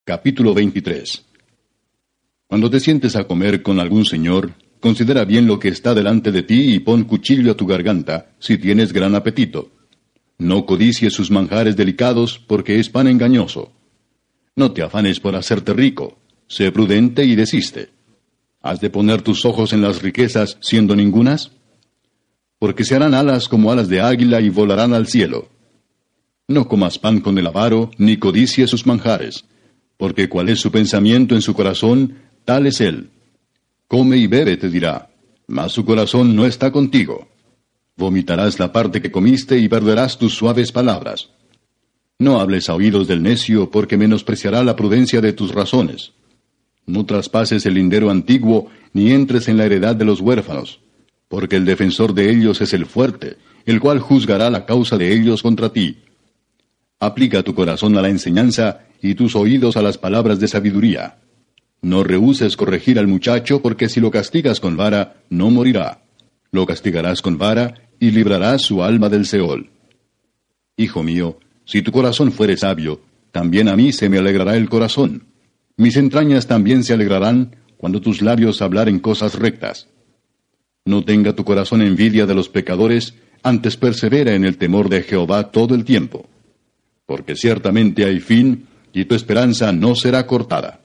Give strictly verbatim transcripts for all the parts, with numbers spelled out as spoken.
Capítulo veintitrés. Cuando te sientes a comer con algún señor, considera bien lo que está delante de ti y pon cuchillo a tu garganta, si tienes gran apetito. No codicies sus manjares delicados, porque es pan engañoso. No te afanes por hacerte rico, sé prudente y desiste. ¿Has de poner tus ojos en las riquezas, siendo ningunas? Porque se harán alas como alas de águila y volarán al cielo. No comas pan con el avaro, ni codicies sus manjares, porque cuál es su pensamiento en su corazón, tal es él. Come y bebe, te dirá, mas su corazón no está contigo. Vomitarás la parte que comiste y perderás tus suaves palabras. No hables a oídos del necio, porque menospreciará la prudencia de tus razones. No traspases el lindero antiguo, ni entres en la heredad de los huérfanos, porque el defensor de ellos es el fuerte, el cual juzgará la causa de ellos contra ti. Aplica tu corazón a la enseñanza, y tus oídos a las palabras de sabiduría. No rehuses corregir al muchacho, porque si lo castigas con vara, no morirá. Lo castigarás con vara, y librarás su alma del Seol. Hijo mío, si tu corazón fuere sabio, también a mí se me alegrará el corazón. Mis entrañas también se alegrarán, cuando tus labios hablaren cosas rectas. No tenga tu corazón envidia de los pecadores, antes persevera en el temor de Jehová todo el tiempo. Porque ciertamente hay fin, y tu esperanza no será cortada.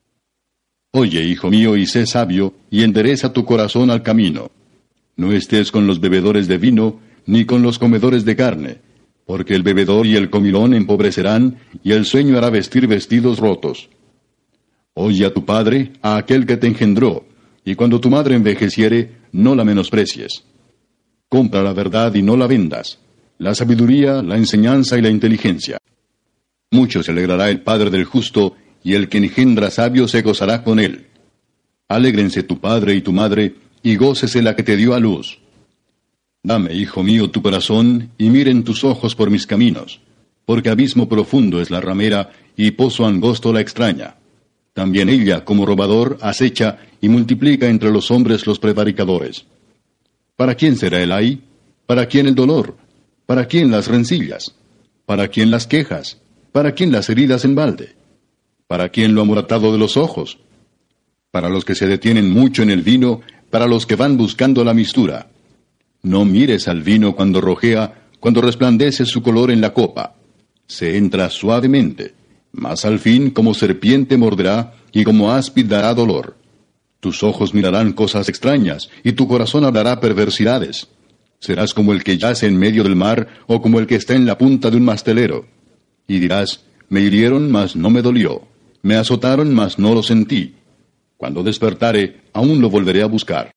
Oye, hijo mío, y sé sabio, y endereza tu corazón al camino. No estés con los bebedores de vino, ni con los comedores de carne, porque el bebedor y el comilón empobrecerán, y el sueño hará vestir vestidos rotos. Oye a tu padre, a aquel que te engendró, y cuando tu madre envejeciere, no la menosprecies. Compra la verdad y no la vendas, la sabiduría, la enseñanza y la inteligencia. Mucho se alegrará el padre del justo, y el que engendra sabio se gozará con él. Alégrense tu padre y tu madre, y gócese la que te dio a luz. Dame, hijo mío, tu corazón, y miren tus ojos por mis caminos, porque abismo profundo es la ramera, y pozo angosto la extraña. También ella, como robador, acecha, y multiplica entre los hombres los prevaricadores. ¿Para quién será el ay? ¿Para quién el dolor? ¿Para quién las rencillas? ¿Para quién las quejas? ¿Para quién las heridas en balde? ¿Para quién lo amoratado de los ojos? Para los que se detienen mucho en el vino, para los que van buscando la mistura. No mires al vino cuando rojea, cuando resplandece su color en la copa. Se entra suavemente, mas al fin como serpiente morderá, y como áspid dará dolor. Tus ojos mirarán cosas extrañas, y tu corazón hablará perversidades. Serás como el que yace en medio del mar, o como el que está en la punta de un mastelero. Y dirás, me hirieron, mas no me dolió. Me azotaron, mas no lo sentí. Cuando despertare, aún lo volveré a buscar.